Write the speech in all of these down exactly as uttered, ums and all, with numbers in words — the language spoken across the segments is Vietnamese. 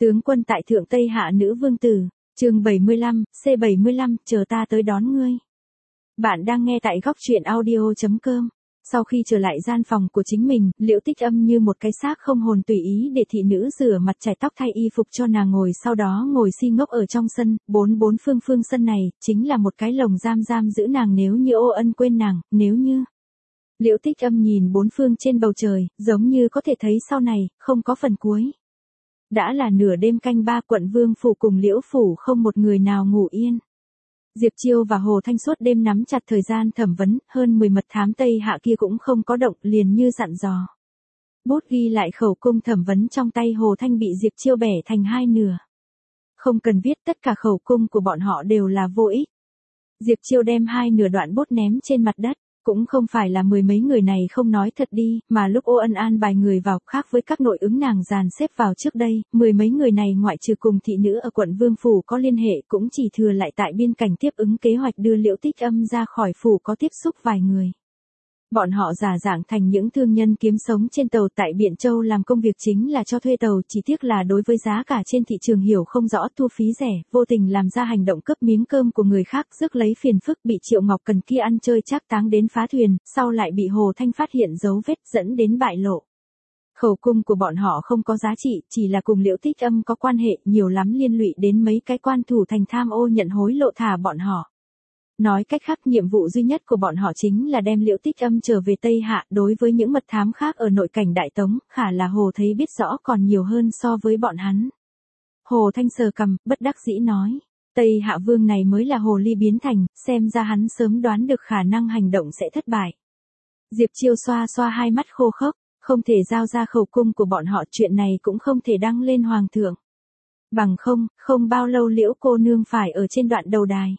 Tướng quân tại thượng Tây Hạ nữ vương tử, chương bảy mươi lăm, C bảy mươi lăm, chờ ta tới đón ngươi. Bạn đang nghe tại góc truyện audio chấm com. Sau khi trở lại gian phòng của chính mình, Liễu Tích Âm như một cái xác không hồn tùy ý để thị nữ rửa mặt chải tóc thay y phục cho nàng ngồi, sau đó ngồi si ngốc ở trong sân. Bốn bốn phương phương sân này chính là một cái lồng giam giam giữ nàng nếu như Ô Ân quên nàng, nếu như. Liễu Tích Âm nhìn bốn phương trên bầu trời, giống như có thể thấy sau này không có phần cuối. Đã là nửa đêm canh ba, quận Vương phủ cùng Liễu phủ không một người nào ngủ yên. Diệp Chiêu và Hồ Thanh suốt đêm nắm chặt thời gian thẩm vấn, hơn mười mật thám Tây Hạ kia cũng không có động, liền như dặn dò. Bút ghi lại khẩu cung thẩm vấn trong tay Hồ Thanh bị Diệp Chiêu bẻ thành hai nửa. Không cần viết, tất cả khẩu cung của bọn họ đều là vô ích. Diệp Chiêu đem hai nửa đoạn bút ném trên mặt đất. Cũng không phải là mười mấy người này không nói thật đi, mà lúc Ô Ân an bài người vào, khác với các nội ứng nàng dàn xếp vào trước đây, mười mấy người này ngoại trừ cùng thị nữ ở quận Vương phủ có liên hệ, cũng chỉ thừa lại tại biên cảnh tiếp ứng kế hoạch đưa Liễu Tích Âm ra khỏi phủ có tiếp xúc vài người. Bọn họ giả dạng thành những thương nhân kiếm sống trên tàu tại Biện Châu, làm công việc chính là cho thuê tàu, chỉ tiếc là đối với giá cả trên thị trường hiểu không rõ, thu phí rẻ, vô tình làm ra hành động cướp miếng cơm của người khác, rước lấy phiền phức, bị Triệu Ngọc Cần kia ăn chơi trác táng đến phá thuyền, sau lại bị Hồ Thanh phát hiện dấu vết dẫn đến bại lộ. Khẩu cung của bọn họ không có giá trị, chỉ là cùng Liễu Tích Âm có quan hệ, nhiều lắm liên lụy đến mấy cái quan thủ thành tham ô nhận hối lộ thả bọn họ. Nói cách khác, nhiệm vụ duy nhất của bọn họ chính là đem Liễu Tích Âm trở về Tây Hạ. Đối với những mật thám khác ở nội cảnh Đại Tống, khả là Hồ thấy biết rõ còn nhiều hơn so với bọn hắn. Hồ Thanh sờ cằm, bất đắc dĩ nói, Tây Hạ vương này mới là hồ ly biến thành, xem ra hắn sớm đoán được khả năng hành động sẽ thất bại. Diệp Chiêu xoa xoa hai mắt khô khốc, không thể giao ra khẩu cung của bọn họ, chuyện này cũng không thể đăng lên hoàng thượng. Bằng không, không bao lâu Liễu cô nương phải ở trên đoạn đầu đài.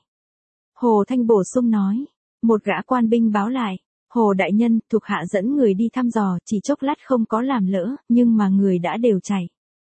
Hồ Thanh bổ sung nói, một gã quan binh báo lại, Hồ đại nhân, thuộc hạ dẫn người đi thăm dò, chỉ chốc lát không có làm lỡ, nhưng mà người đã đều chạy.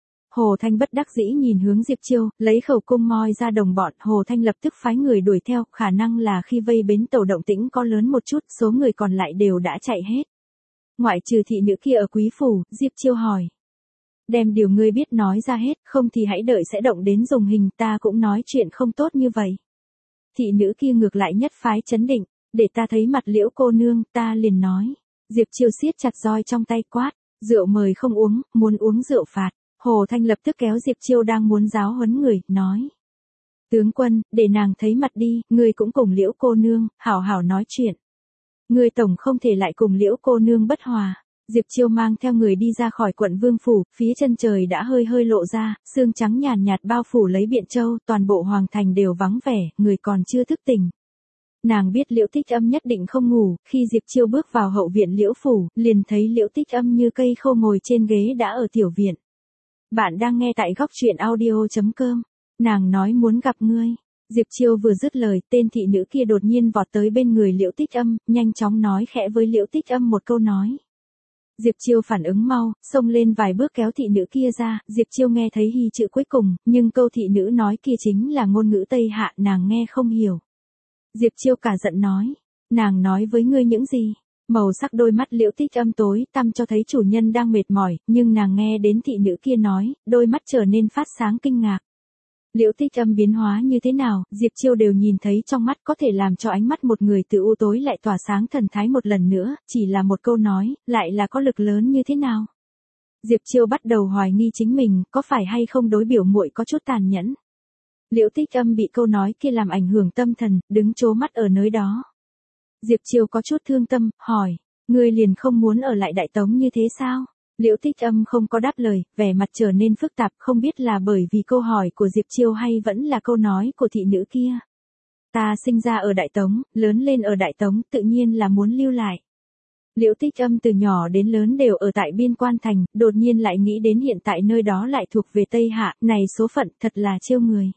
Hồ Thanh bất đắc dĩ nhìn hướng Diệp Chiêu, lấy khẩu cung moi ra đồng bọn, Hồ Thanh lập tức phái người đuổi theo, khả năng là khi vây bến tàu động tĩnh có lớn một chút, số người còn lại đều đã chạy hết. Ngoại trừ thị nữ kia ở Quý phủ, Diệp Chiêu hỏi. Đem điều ngươi biết nói ra hết, không thì hãy đợi sẽ động đến dùng hình, ta cũng nói chuyện không tốt như vậy. Thị nữ kia ngược lại nhất phái chấn định, để ta thấy mặt Liễu cô nương, ta liền nói. Diệp Chiêu siết chặt roi trong tay quát, rượu mời không uống, muốn uống rượu phạt. Hồ Thanh lập tức kéo Diệp Chiêu đang muốn giáo huấn người, nói. Tướng quân, để nàng thấy mặt đi, ngươi cũng cùng Liễu cô nương, hảo hảo nói chuyện. Ngươi tổng không thể lại cùng Liễu cô nương bất hòa. Diệp Chiêu mang theo người đi ra khỏi quận Vương phủ, phía chân trời đã hơi hơi lộ ra, sương trắng nhàn nhạt bao phủ lấy Biện Châu, toàn bộ hoàng thành đều vắng vẻ, người còn chưa thức tỉnh. Nàng biết Liễu Tích Âm nhất định không ngủ, khi Diệp Chiêu bước vào hậu viện Liễu phủ, liền thấy Liễu Tích Âm như cây khô ngồi trên ghế đã ở tiểu viện. Bạn đang nghe tại góc truyện audio chấm com. Nàng nói muốn gặp ngươi. Diệp Chiêu vừa dứt lời, tên thị nữ kia đột nhiên vọt tới bên người Liễu Tích Âm, nhanh chóng nói khẽ với Liễu Tích Âm một câu nói. Diệp Chiêu phản ứng mau, xông lên vài bước kéo thị nữ kia ra, Diệp Chiêu nghe thấy hy chữ cuối cùng, nhưng câu thị nữ nói kia chính là ngôn ngữ Tây Hạ, nàng nghe không hiểu. Diệp Chiêu cả giận nói, nàng nói với ngươi những gì? Màu sắc đôi mắt Liễu Tích Âm tối tăm cho thấy chủ nhân đang mệt mỏi, nhưng nàng nghe đến thị nữ kia nói, đôi mắt trở nên phát sáng kinh ngạc. Liễu Tích Âm biến hóa như thế nào, Diệp Chiêu đều nhìn thấy trong mắt, có thể làm cho ánh mắt một người từ u tối lại tỏa sáng thần thái một lần nữa, chỉ là một câu nói, lại là có lực lớn như thế nào. Diệp Chiêu bắt đầu hoài nghi chính mình, có phải hay không đối biểu muội có chút tàn nhẫn. Liễu Tích Âm bị câu nói kia làm ảnh hưởng tâm thần, đứng trố mắt ở nơi đó. Diệp Chiêu có chút thương tâm, hỏi, ngươi liền không muốn ở lại Đại Tống như thế sao? Liễu Tích Âm không có đáp lời, vẻ mặt trở nên phức tạp, không biết là bởi vì câu hỏi của Diệp Chiêu hay vẫn là câu nói của thị nữ kia. Ta sinh ra ở Đại Tống, lớn lên ở Đại Tống, tự nhiên là muốn lưu lại. Liễu Tích Âm từ nhỏ đến lớn đều ở tại biên quan thành, đột nhiên lại nghĩ đến hiện tại nơi đó lại thuộc về Tây Hạ, này số phận thật là trêu người.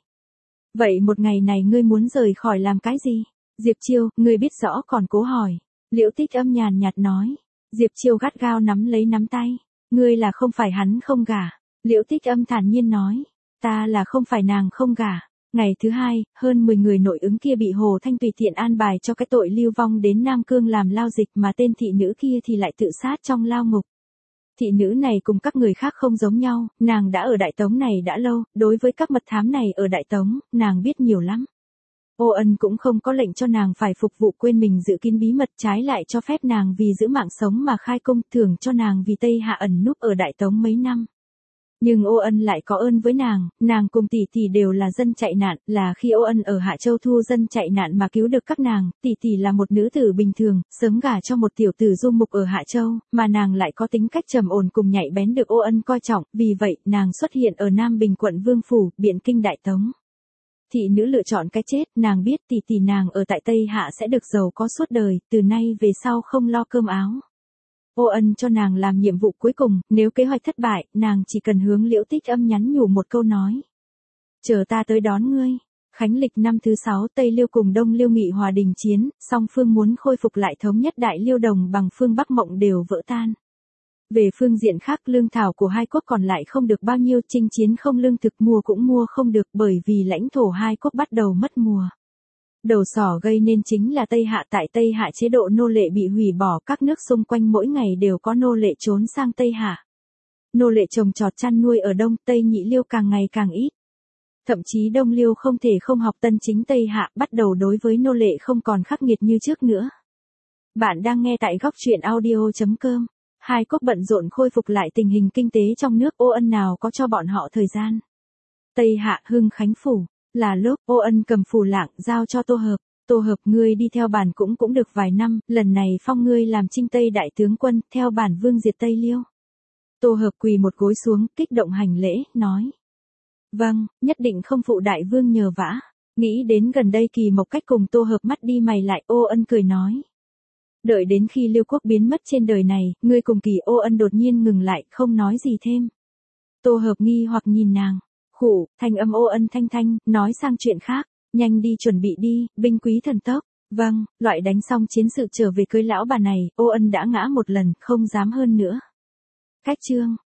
Vậy một ngày này ngươi muốn rời khỏi làm cái gì? Diệp Chiêu, ngươi biết rõ còn cố hỏi. Liễu Tích Âm nhàn nhạt nói. Diệp Chiêu gắt gao nắm lấy nắm tay. Ngươi là không phải hắn không gả. Liễu Tích Âm thản nhiên nói. Ta là không phải nàng không gả. Ngày thứ hai, hơn mười người nội ứng kia bị Hồ Thanh tùy tiện an bài cho cái tội lưu vong đến Nam Cương làm lao dịch, mà tên thị nữ kia thì lại tự sát trong lao ngục. Thị nữ này cùng các người khác không giống nhau, nàng đã ở Đại Tống này đã lâu, đối với các mật thám này ở Đại Tống, nàng biết nhiều lắm. Ô Ân cũng không có lệnh cho nàng phải phục vụ quên mình giữ kín bí mật, trái lại cho phép nàng vì giữ mạng sống mà khai công, thưởng cho nàng vì Tây Hạ ẩn núp ở Đại Tống mấy năm. Nhưng Ô Ân lại có ơn với nàng, nàng cùng tỷ tỷ đều là dân chạy nạn, là khi Ô Ân ở Hạ Châu thu dân chạy nạn mà cứu được các nàng, tỷ tỷ là một nữ tử bình thường, sớm gả cho một tiểu tử du mục ở Hạ Châu, mà nàng lại có tính cách trầm ổn cùng nhạy bén được Ô Ân coi trọng, vì vậy, nàng xuất hiện ở Nam Bình quận Vương Phủ, Biện Kinh Đại Tống. Thị nữ lựa chọn cái chết, nàng biết tỷ tỷ nàng ở tại Tây Hạ sẽ được giàu có suốt đời, từ nay về sau không lo cơm áo. Ô Ân cho nàng làm nhiệm vụ cuối cùng, nếu kế hoạch thất bại, nàng chỉ cần hướng Liễu Tích Âm nhắn nhủ một câu nói. Chờ ta tới đón ngươi. Khánh lịch năm thứ sáu Tây Liêu cùng Đông Liêu nghị hòa đình chiến, song phương muốn khôi phục lại thống nhất Đại Liêu đồng bằng phương Bắc Mộng đều vỡ tan. Về phương diện khác lương thảo của hai quốc còn lại không được bao nhiêu, chinh chiến không lương thực mua cũng mua không được bởi vì lãnh thổ hai quốc bắt đầu mất mùa. Đầu sỏ gây nên chính là Tây Hạ, tại Tây Hạ chế độ nô lệ bị hủy bỏ, các nước xung quanh mỗi ngày đều có nô lệ trốn sang Tây Hạ. Nô lệ trồng trọt chăn nuôi ở Đông Tây Nhị Liêu càng ngày càng ít. Thậm chí Đông Liêu không thể không học tân chính Tây Hạ, bắt đầu đối với nô lệ không còn khắc nghiệt như trước nữa. Bạn đang nghe tại góc truyện audio chấm com. Hai quốc bận rộn khôi phục lại tình hình kinh tế trong nước, Ô Ân nào có cho bọn họ thời gian. Tây Hạ Hưng Khánh Phủ, là lúc Ô Ân cầm phù lạng giao cho Tô Hợp. Tô Hợp ngươi đi theo bản cũng cũng được vài năm, lần này phong ngươi làm Trinh Tây đại tướng quân, theo bản vương diệt Tây Liêu. Tô Hợp quỳ một gối xuống, kích động hành lễ, nói. Vâng, nhất định không phụ đại vương nhờ vả. Nghĩ đến gần đây Kỳ Mộc Cách cùng Tô Hợp mắt đi mày lại, Ô Ân cười nói. Đợi đến khi Liêu quốc biến mất trên đời này, ngươi cùng Kỳ. Ô Ân đột nhiên ngừng lại, không nói gì thêm. Tô Hợp nghi hoặc nhìn nàng. Khủ, thanh âm Ô Ân thanh thanh, nói sang chuyện khác. Nhanh đi chuẩn bị đi, binh quý thần tốc. Vâng, loại đánh xong chiến sự trở về cưới lão bà này, Ô Ân đã ngã một lần, không dám hơn nữa. Cách chương.